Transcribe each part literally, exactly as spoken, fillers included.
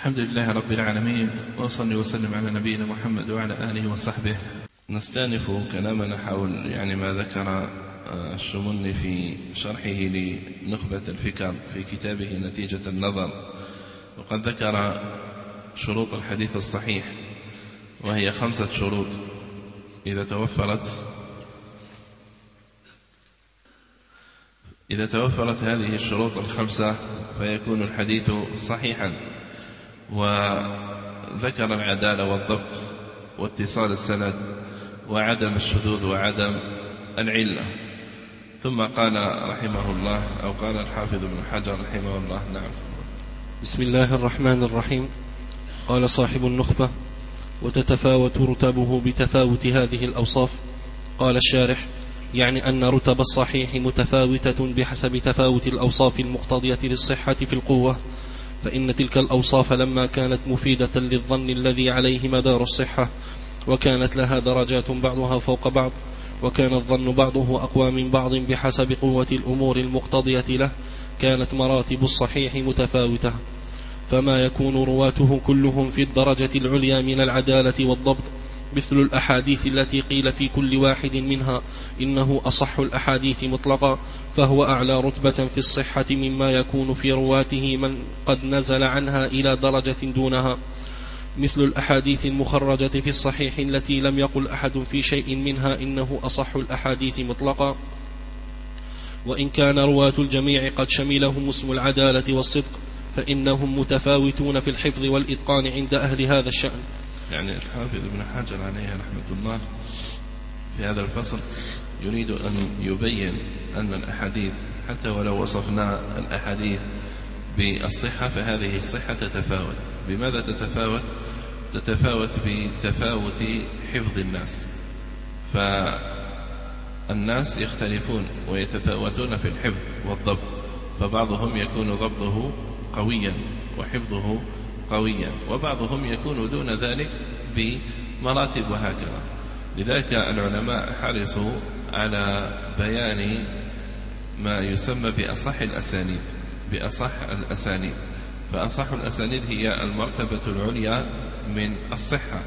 الحمد لله رب العالمين، وصلي وسلم على نبينا محمد وعلى آله وصحبه. نستأنف كلامنا حول يعني ما ذكر الشمني في شرحه لنخبة الفكر في كتابه نتيجة النظر. وقد ذكر شروط الحديث الصحيح، وهي خمسة شروط. إذا توفرت إذا توفرت هذه الشروط الخمسة فيكون الحديث صحيحا. وذكر العدالة والضبط واتصال السند وعدم الشذوذ وعدم العلة. ثم قال رحمه الله، أو قال الحافظ ابن حجر رحمه الله: نعم. بسم الله الرحمن الرحيم. قال صاحب النخبة: وتتفاوت رتبه بتفاوت هذه الأوصاف. قال الشارح: يعني أن رتب الصحيح متفاوتة بحسب تفاوت الأوصاف المقتضية للصحة في القوة، فإن تلك الأوصاف لما كانت مفيدة للظن الذي عليه مدار الصحة، وكانت لها درجات بعضها فوق بعض، وكان الظن بعضه أقوى من بعض بحسب قوة الأمور المقتضية له، كانت مراتب الصحيح متفاوتة. فما يكون رواته كلهم في الدرجة العليا من العدالة والضبط، مثل الأحاديث التي قيل في كل واحد منها إنه أصح الأحاديث مطلقا، فهو أعلى رتبة في الصحة مما يكون في رواته من قد نزل عنها إلى درجة دونها، مثل الأحاديث المخرجة في الصحيح التي لم يقل أحد في شيء منها إنه أصح الأحاديث مطلقا، وإن كان رواة الجميع قد شملهم اسم العدالة والصدق، فإنهم متفاوتون في الحفظ والإتقان عند أهل هذا الشأن. يعني الحافظ ابن حجر عليه رحمة الله في هذا الفصل يريد أن يبين أن الأحاديث حتى ولو وصفنا الأحاديث بالصحة فهذه الصحة تتفاوت. بماذا تتفاوت؟ تتفاوت بتفاوت حفظ الناس، فالناس يختلفون ويتفاوتون في الحفظ والضبط، فبعضهم يكون ضبطه قويا وحفظه قويا، وبعضهم يكون دون ذلك بمراتب وهكذا. لذلك العلماء حرصوا على بيان ما يسمى بأصح الأسانيد بأصح الأسانيد فأصح الأسانيد هي المرتبة العليا من الصحة،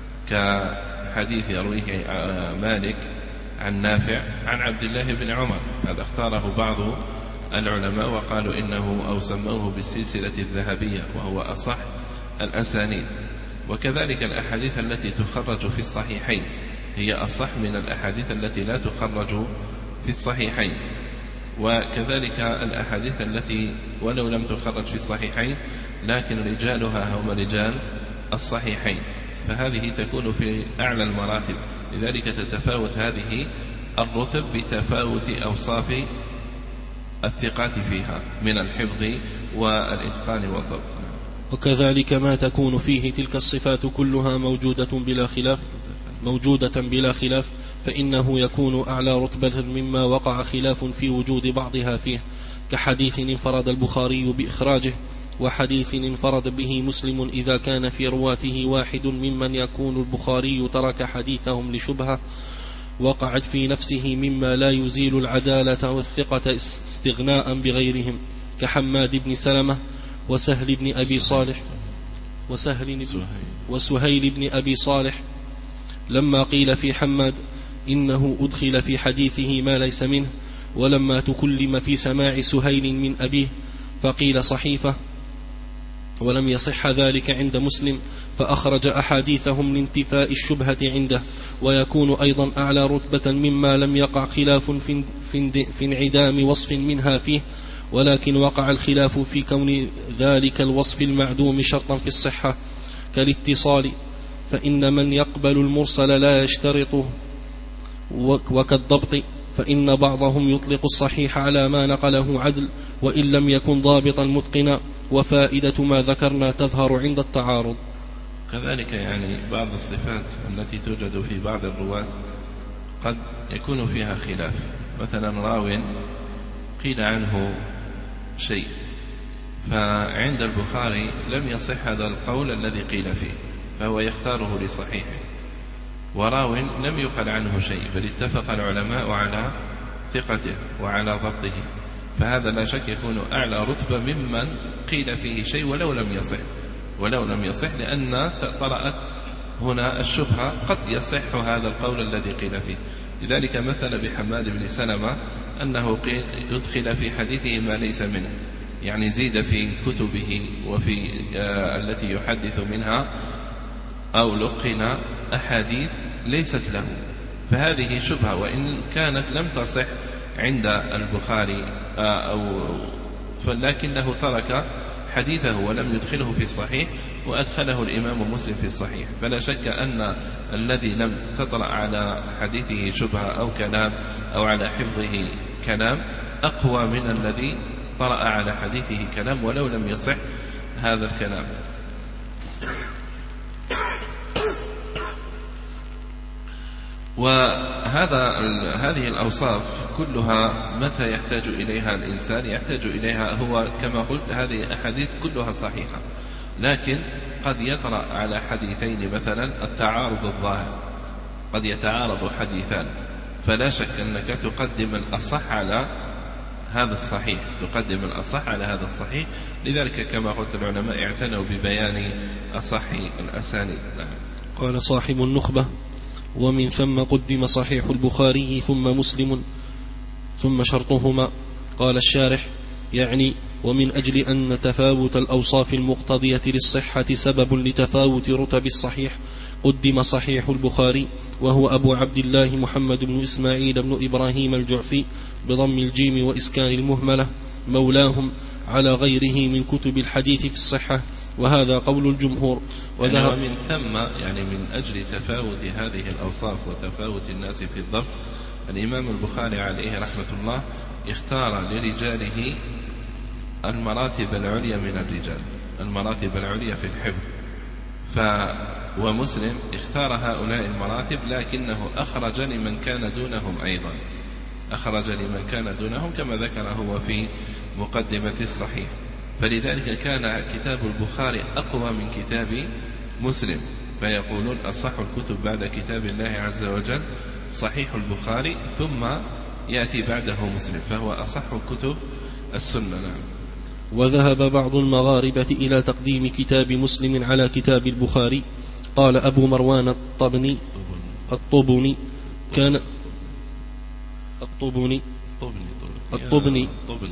كحديث يرويه مالك عن نافع عن عبد الله بن عمر. هذا اختاره بعض العلماء وقالوا إنه أو سموه بالسلسلة الذهبية، وهو أصح الأسانيد. وكذلك الأحاديث التي تخرج في الصحيحين هي أصح من الأحاديث التي لا تخرج في الصحيحين، وكذلك الأحاديث التي ولو لم تخرج في الصحيحين لكن رجالها هم رجال الصحيحين، فهذه تكون في أعلى المراتب. لذلك تتفاوت هذه الرتب بتفاوت أوصاف الثقات فيها من الحفظ والإتقان والضبط. وكذلك ما تكون فيه تلك الصفات كلها موجودة بلا خلاف موجودة بلا خلاف فإنه يكون أعلى رتبة مما وقع خلاف في وجود بعضها فيه، كحديث انفرد البخاري بإخراجه، وحديث انفرد به مسلم إذا كان في رواته واحد ممن يكون البخاري ترك حديثهم لشبهة وقعت في نفسه مما لا يزيل العدالة والثقة استغناء بغيرهم، كحماد بن سلمة وسهل بن أبي صالح وسهل وسهيل بن أبي صالح. لما قيل في حماد إنه أدخل في حديثه ما ليس منه، ولما تكلم في سماع سهيل من أبيه فقيل صحيفة، ولم يصح ذلك عند مسلم، فأخرج أحاديثهم لانتفاء الشبهة عنده، ويكون أيضا أعلى رتبة مما لم يقع خلاف في انعدام وصف منها فيه، ولكن وقع الخلاف في كون ذلك الوصف المعدوم شرطا في الصحة، كالاتصال، فإن من يقبل المرسل لا يشترطه، وكالضبط، فإن بعضهم يطلق الصحيح على ما نقله عدل وإن لم يكن ضابطا متقنا، وفائدة ما ذكرنا تظهر عند التعارض. كذلك يعني بعض الصفات التي توجد في بعض الرواة قد يكون فيها خلاف، مثلا راو قيل عنه شيء، فعند البخاري لم يصح هذا القول الذي قيل فيه فهو يختاره لصحيحه، وراو لم يقل عنه شيء بل اتفق العلماء على ثقته وعلى ضبطه، فهذا لا شك يكون أعلى رتبة ممن قيل فيه شيء ولو لم يصح. ولو لم يصح، لأن طرأت هنا الشبهة قد يصح هذا القول الذي قيل فيه. لذلك مثل بحماد بن سلمة أنه قيل يدخل في حديثه ما ليس منه، يعني زيد في كتبه وفي آه التي يحدث منها أو لقن أحاديث ليست له، فهذه شبهة وإن كانت لم تصح عند البخاري آه أو فلكنه ترك حديثه ولم يدخله في الصحيح وأدخله الإمام مسلم في الصحيح، فلا شك أن الذي لم تطرأ على حديثه شبهة أو كلام أو على حفظه كلام أقوى من الذي طرأ على حديثه كلام ولو لم يصح هذا الكلام. وهذا هذه الأوصاف كلها متى يحتاج إليها الإنسان؟ يحتاج إليها هو كما قلت هذه الأحاديث كلها صحيحة، لكن قد يطرأ على حديثين مثلا التعارض الظاهر، قد يتعارض حديثان، فلا شك أنك تقدم الأصح على هذا الصحيح، تقدم الأصح على هذا الصحيح. لذلك كما قلت العلماء اعتنوا ببيان أصح الأسانيد. قال صاحب النخبة: ومن ثم قدم صحيح البخاري ثم مسلم ثم شرطهما. قال الشارح: يعني ومن أجل أن تفاوت الأوصاف المقتضية للصحة سبب لتفاوت رتب الصحيح قدم صحيح البخاري، وهو أبو عبد الله محمد بن إسماعيل بن إبراهيم الجعفي بضم الجيم وإسكان المهملة مولاهم، على غيره من كتب الحديث في الصحة، وهذا قول الجمهور. يعني ومن ثم يعني من أجل تفاوت هذه الأوصاف وتفاوت الناس في الضبط، الإمام البخاري عليه رحمة الله اختار لرجاله المراتب العليا من الرجال، المراتب العليا في الحفظ، ف ومسلم اختار هؤلاء المراتب لكنه أخرج لمن كان دونهم أيضا، أخرج لمن كان دونهم كما ذكر هو في مقدمة الصحيح. فلذلك كان كتاب البخاري أقوى من كتاب مسلم، فيقولون أصح الكتب بعد كتاب الله عز وجل صحيح البخاري، ثم يأتي بعده مسلم، فهو أصح كتب السنة. نعم. وذهب بعض المغاربة إلى تقديم كتاب مسلم على كتاب البخاري. قال أبو مروان الطبني الطبني كان الطبني الطبني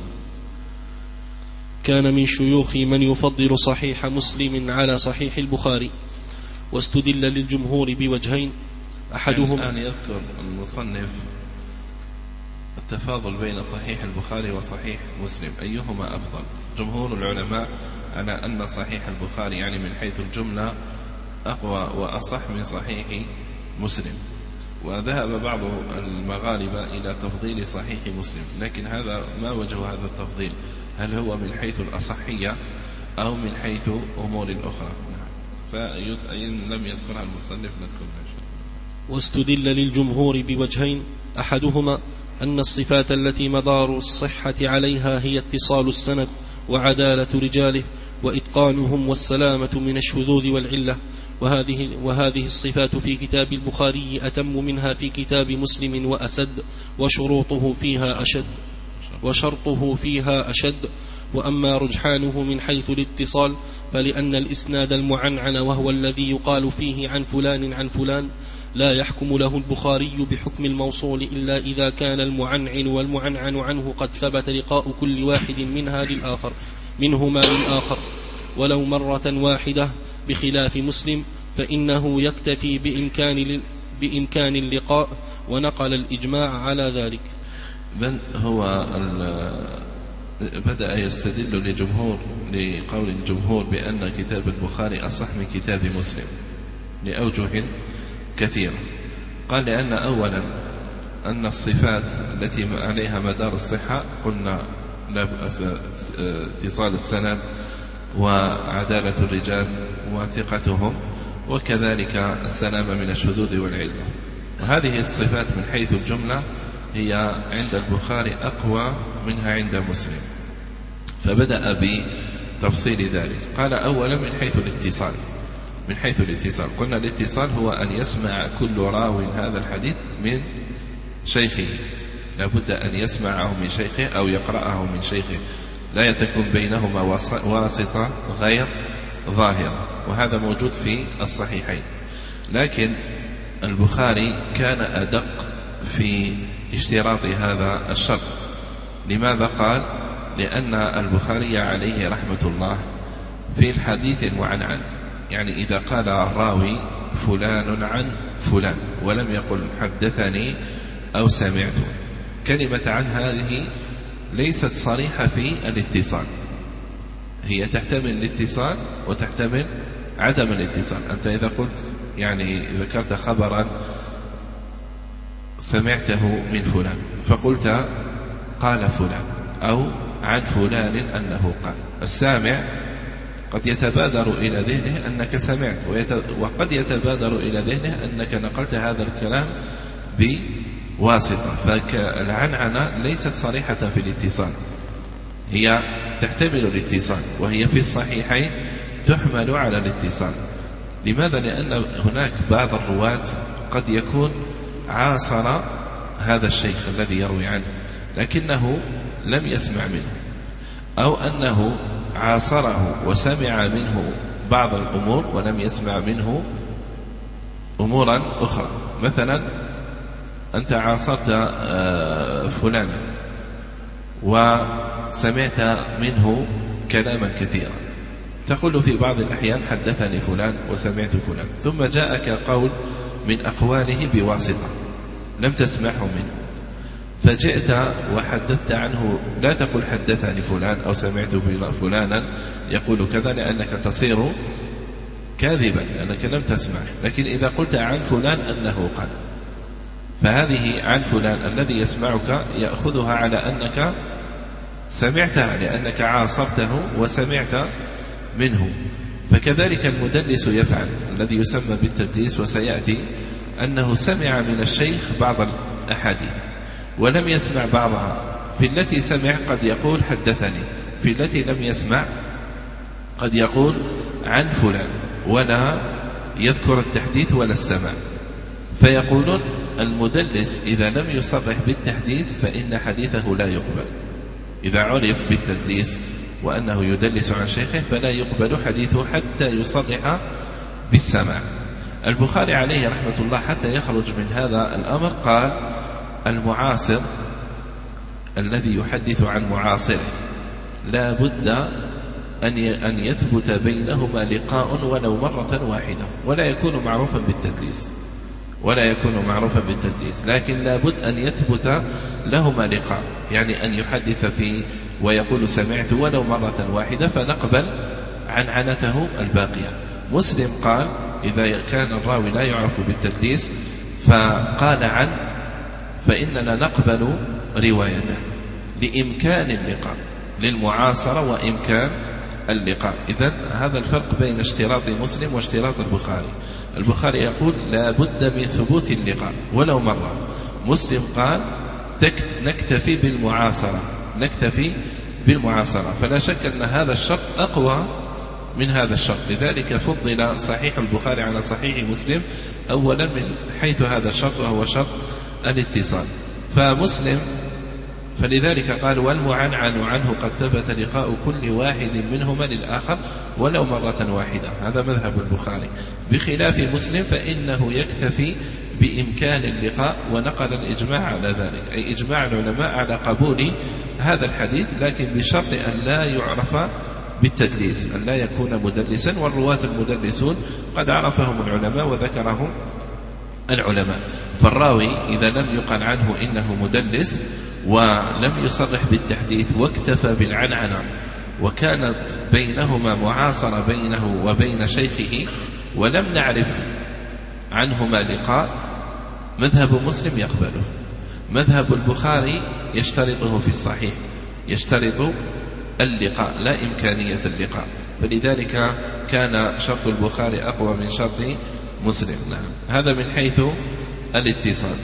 كان من شيوخ من يفضل صحيح مسلم على صحيح البخاري، واستدل للجمهور بوجهين، أحدهما الآن يذكر المصنف التفاضل بين صحيح البخاري وصحيح مسلم أيهما أفضل. جمهور العلماء على أن صحيح البخاري يعني من حيث الجملة أقوى وأصح من صحيح مسلم، وذهب بعض المغاربة إلى تفضيل صحيح مسلم، لكن هذا ما وجه هذا التفضيل؟ هل هو من حيث الأصحية أو من حيث أمور أخرى؟ فإن لم يذكرها المصنف نذكرها. واستدل للجمهور بوجهين، أحدهما أن الصفات التي مدار الصحة عليها هي اتصال السند وعدالة رجاله وإتقانهم والسلامة من الشذوذ والعلة، وهذه, وهذه الصفات في كتاب البخاري أتم منها في كتاب مسلم وأسد، وشروطه فيها أشد وشرطه فيها أشد. وأما رجحانه من حيث الاتصال فلأن الإسناد المعنعن وهو الذي يقال فيه عن فلان عن فلان لا يحكم له البخاري بحكم الموصول إلا إذا كان المعنعن والمعنعن عنه قد ثبت لقاء كل واحد منها للآخر منهما للآخر ولو مرة واحدة، بخلاف مسلم فإنه يكتفي بإمكان, بإمكان اللقاء، ونقل الإجماع على ذلك. بل هو بدأ يستدل لجمهور لقول الجمهور بأن كتاب البخاري أصح من كتاب مسلم لأوجه كثيرة. قال لأن أولا أن الصفات التي عليها مدار الصحة قلنا لا بأس اتصال السند وعدالة الرجال وثقتهم، وكذلك السلامة من الشذوذ والعلة، وهذه الصفات من حيث الجملة هي عند البخاري أقوى منها عند مسلم، فبدأ بتفصيل ذلك. قال أولا من حيث الاتصال، من حيث الاتصال قلنا الاتصال هو أن يسمع كل راو هذا الحديث من شيخه، لابد أن يسمعه من شيخه أو يقرأه من شيخه، لا تكون بينهما واسطة غير ظاهرة، وهذا موجود في الصحيحين. لكن البخاري كان أدق في اشتراط هذا الشرط. لماذا قال؟ لأن البخاري عليه رحمة الله في الحديث المعنعن، يعني إذا قال الراوي فلان عن فلان ولم يقل حدثني أو سمعت، كلمة عن هذه ليست صريحة في الاتصال، هي تحتمل الاتصال وتحتمل عدم الاتصال. أنت إذا قلت يعني ذكرت خبرا سمعته من فلان فقلت قال فلان أو عن فلان أنه قال، السامع قد يتبادر إلى ذهنه أنك سمعت، وقد يتبادر إلى ذهنه أنك نقلت هذا الكلام بواسطة. فالعنعنة ليست صريحة في الاتصال، هي تحتمل الاتصال، وهي في الصحيحين تحمل على الاتصال. لماذا؟ لأن هناك بعض الرواة قد يكون عاصر هذا الشيخ الذي يروي عنه لكنه لم يسمع منه، أو أنه عاصره وسمع منه بعض الأمور ولم يسمع منه أمورا أخرى. مثلا أنت عاصرت فلانا وسمعت منه كلاما كثيرا، تقول في بعض الأحيان حدثني فلان وسمعت فلان، ثم جاءك قول من أقواله بواسطة لم تسمعه منه، فجئت وحدثت عنه، لا تقول حدثني فلان أو سمعت فلانا يقول كذا، لأنك تصير كاذبا لأنك لم تسمع. لكن إذا قلت عن فلان أنه قال، فهذه عن فلان الذي يسمعك يأخذها على أنك سمعتها لأنك عاصرته وسمعت منه. فكذلك المدلس يفعل الذي يسمى بالتدليس، وسيأتي أنه سمع من الشيخ بعض الأحاديث ولم يسمع بعضها، في التي سمع قد يقول حدثني، في التي لم يسمع قد يقول عن فلان ولا يذكر التحديث ولا السمع. فيقولون المدلس إذا لم يصرح بالتحديث فإن حديثه لا يقبل، إذا عرف بالتدليس وأنه يدلس عن شيخه فلا يقبل حديثه حتى يصرح بالسمع. البخاري عليه رحمة الله حتى يخرج من هذا الأمر قال المعاصر الذي يحدث عن معاصره لا بد أن يثبت بينهما لقاء ولو مرة واحدة، ولا يكون معروفا بالتدليس ولا يكون معروفا بالتدليس لكن لا بد أن يثبت لهما لقاء، يعني أن يحدث فيه ويقول سمعت ولو مرة واحدة فنقبل عن عنته الباقية. مسلم قال إذا كان الراوي لا يعرف بالتدليس فقال عن فإننا نقبل روايته لإمكان اللقاء، للمعاصرة وإمكان اللقاء. إذن هذا الفرق بين اشتراط مسلم واشتراط البخاري. البخاري يقول لا بد من ثبوت اللقاء ولو مرة، مسلم قال نكتفي بالمعاصرة نكتفي بالمعاصرة. فلا شك أن هذا الشرط أقوى من هذا الشرط، لذلك فضل صحيح البخاري على صحيح مسلم أولا من حيث هذا الشرط وهو شرط الاتصال. فمسلم فلذلك قال والمعنعن عنه قد ثبت لقاء كل واحد منهما للآخر ولو مرة واحدة، هذا مذهب البخاري. بخلاف مسلم فإنه يكتفي بإمكان اللقاء، ونقل الإجماع على ذلك، أي إجماع العلماء على قبول هذا الحديث، لكن بشرط أن لا يعرف بالتدليس، أن لا يكون مدلسا، والرواة المدلسون قد عرفهم العلماء وذكرهم العلماء. فالراوي إذا لم يقل عنه إنه مدلس ولم يصرح بالتحديث واكتفى بالعنعنة وكانت بينهما معاصرة بينه وبين شيخه ولم نعرف عنهما لقاء، مذهب مسلم يقبله. مذهب البخاري يشترطه في الصحيح، يشترط اللقاء لا إمكانية اللقاء، فلذلك كان شرط البخاري أقوى من شرط مسلم. نعم، هذا من حيث الاتصال.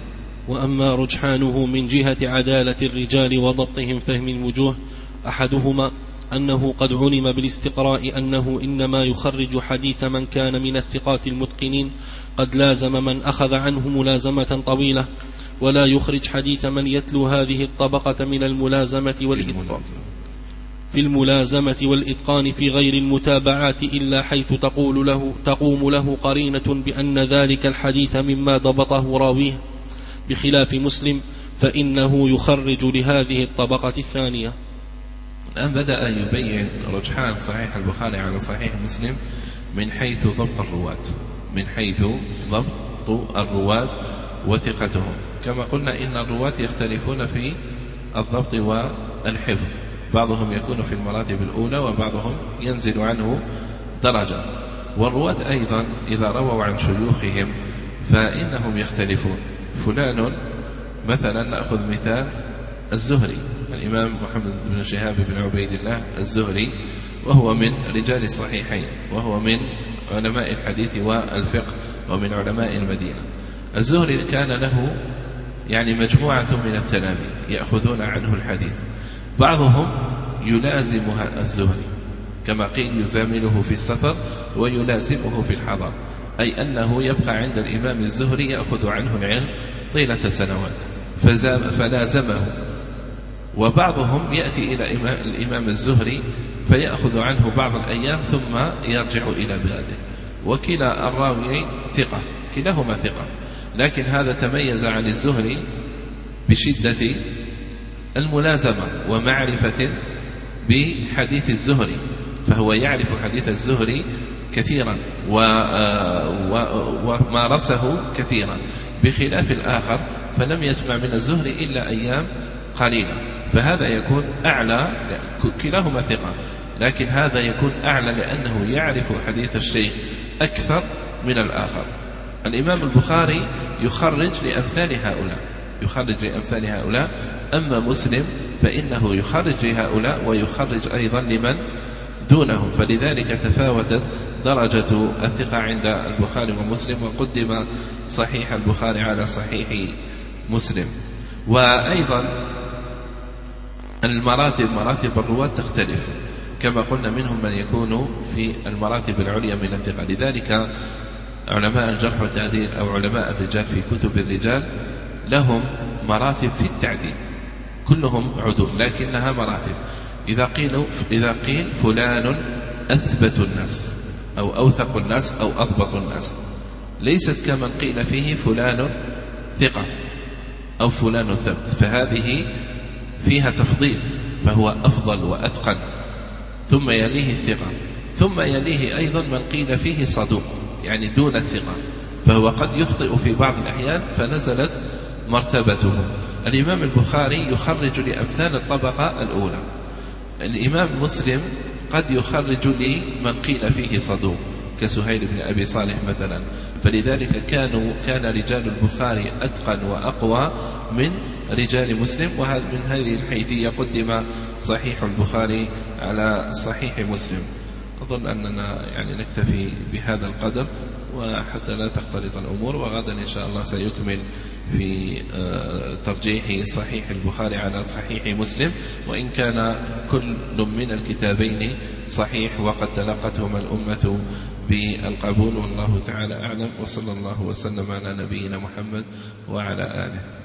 وأما رجحانه من جهة عدالة الرجال وضبطهم فهم الوجوه، أحدهما أنه قد علم بالاستقراء أنه إنما يخرج حديث من كان من الثقات المتقنين قد لازم من أخذ عنه ملازمة طويلة، ولا يخرج حديث من يتلو هذه الطبقة من الملازمة والإتقان. في الملازمة والإتقان في غير المتابعات إلا حيث تقول له تقوم له قرينة بأن ذلك الحديث مما ضبطه راويه، بخلاف مسلم فإنه يخرج لهذه الطبقة الثانية. الآن بدأ يبين رجحان صحيح البخاري على صحيح مسلم من حيث ضبط الرواة، من حيث ضبط الرواة وثقتهم. كما قلنا إن الرواة يختلفون في الضبط والحفظ، بعضهم يكون في المراتب الأولى وبعضهم ينزل عنه درجة. والرواة أيضا إذا رووا عن شيوخهم فإنهم يختلفون. فلان مثلا نأخذ مثال الزهري، الإمام محمد بن شهاب بن عبيد الله الزهري، وهو من رجال الصحيحين، وهو من علماء الحديث والفقه، ومن علماء المدينة. الزهري كان له يعني مجموعة من التلاميذ يأخذون عنه الحديث، بعضهم يلازم الزهري كما قيل يزامله في السفر ويلازمه في الحضر، أي أنه يبقى عند الإمام الزهري يأخذ عنه العلم طيلة سنوات فلازمه. وبعضهم يأتي إلى الإمام الزهري فيأخذ عنه بعض الأيام ثم يرجع إلى بلاده، وكلا الراويين ثقة، كلاهما ثقة، لكن هذا تميز عن الزهري بشدة الملازمة ومعرفة بحديث الزهري، فهو يعرف حديث الزهري كثيرا ومارسه كثيرا، بخلاف الآخر فلم يسمع من الزهري إلا أيام قليلة، فهذا يكون أعلى، كلاهما ثقة، لكن هذا يكون أعلى لأنه يعرف حديث الشيخ أكثر من الآخر. الإمام البخاري يخرج لأمثال هؤلاء، يخرج لأمثال هؤلاء، أما مسلم فإنه يخرج لهؤلاء ويخرج أيضا لمن دونهم، فلذلك تفاوتت درجة الثقة عند البخاري ومسلم، وقدم صحيح البخاري على صحيح مسلم. وأيضا المراتب، مراتب الرواة تختلف، كما قلنا منهم من يكون في المراتب العليا من الثقة، لذلك علماء الجرح والتعديل أو علماء الرجال في كتب الرجال لهم مراتب في التعديل، كلهم عدول لكنها مراتب. إذا قيل, إذا قيل فلان أثبت الناس أو أوثق الناس أو أضبط الناس، ليست كمن قيل فيه فلان ثقة أو فلان ثبت، فهذه فيها تفضيل، فهو أفضل وأتقن، ثم يليه الثقة، ثم يليه أيضا من قيل فيه صدوق يعني دون الثقة، فهو قد يخطئ في بعض الأحيان فنزلت مرتبته. الإمام البخاري يخرج لأمثال الطبقة الأولى، الإمام مسلم قد يخرج لمن قيل فيه صدوق كسهيل بن أبي صالح مثلا، فلذلك كانوا كان رجال البخاري أتقن وأقوى من رجال مسلم، وهذا من هذه الحيثية قدم صحيح البخاري على صحيح مسلم. أظن أننا يعني نكتفي بهذا القدر وحتى لا تختلط الأمور، وغدا إن شاء الله سيكمل في ترجيح صحيح البخاري على صحيح مسلم، وإن كان كل من الكتابين صحيح وقد تلقتهما الأمة بالقبول، والله تعالى أعلم، وصلى الله وسلم على نبينا محمد وعلى آله.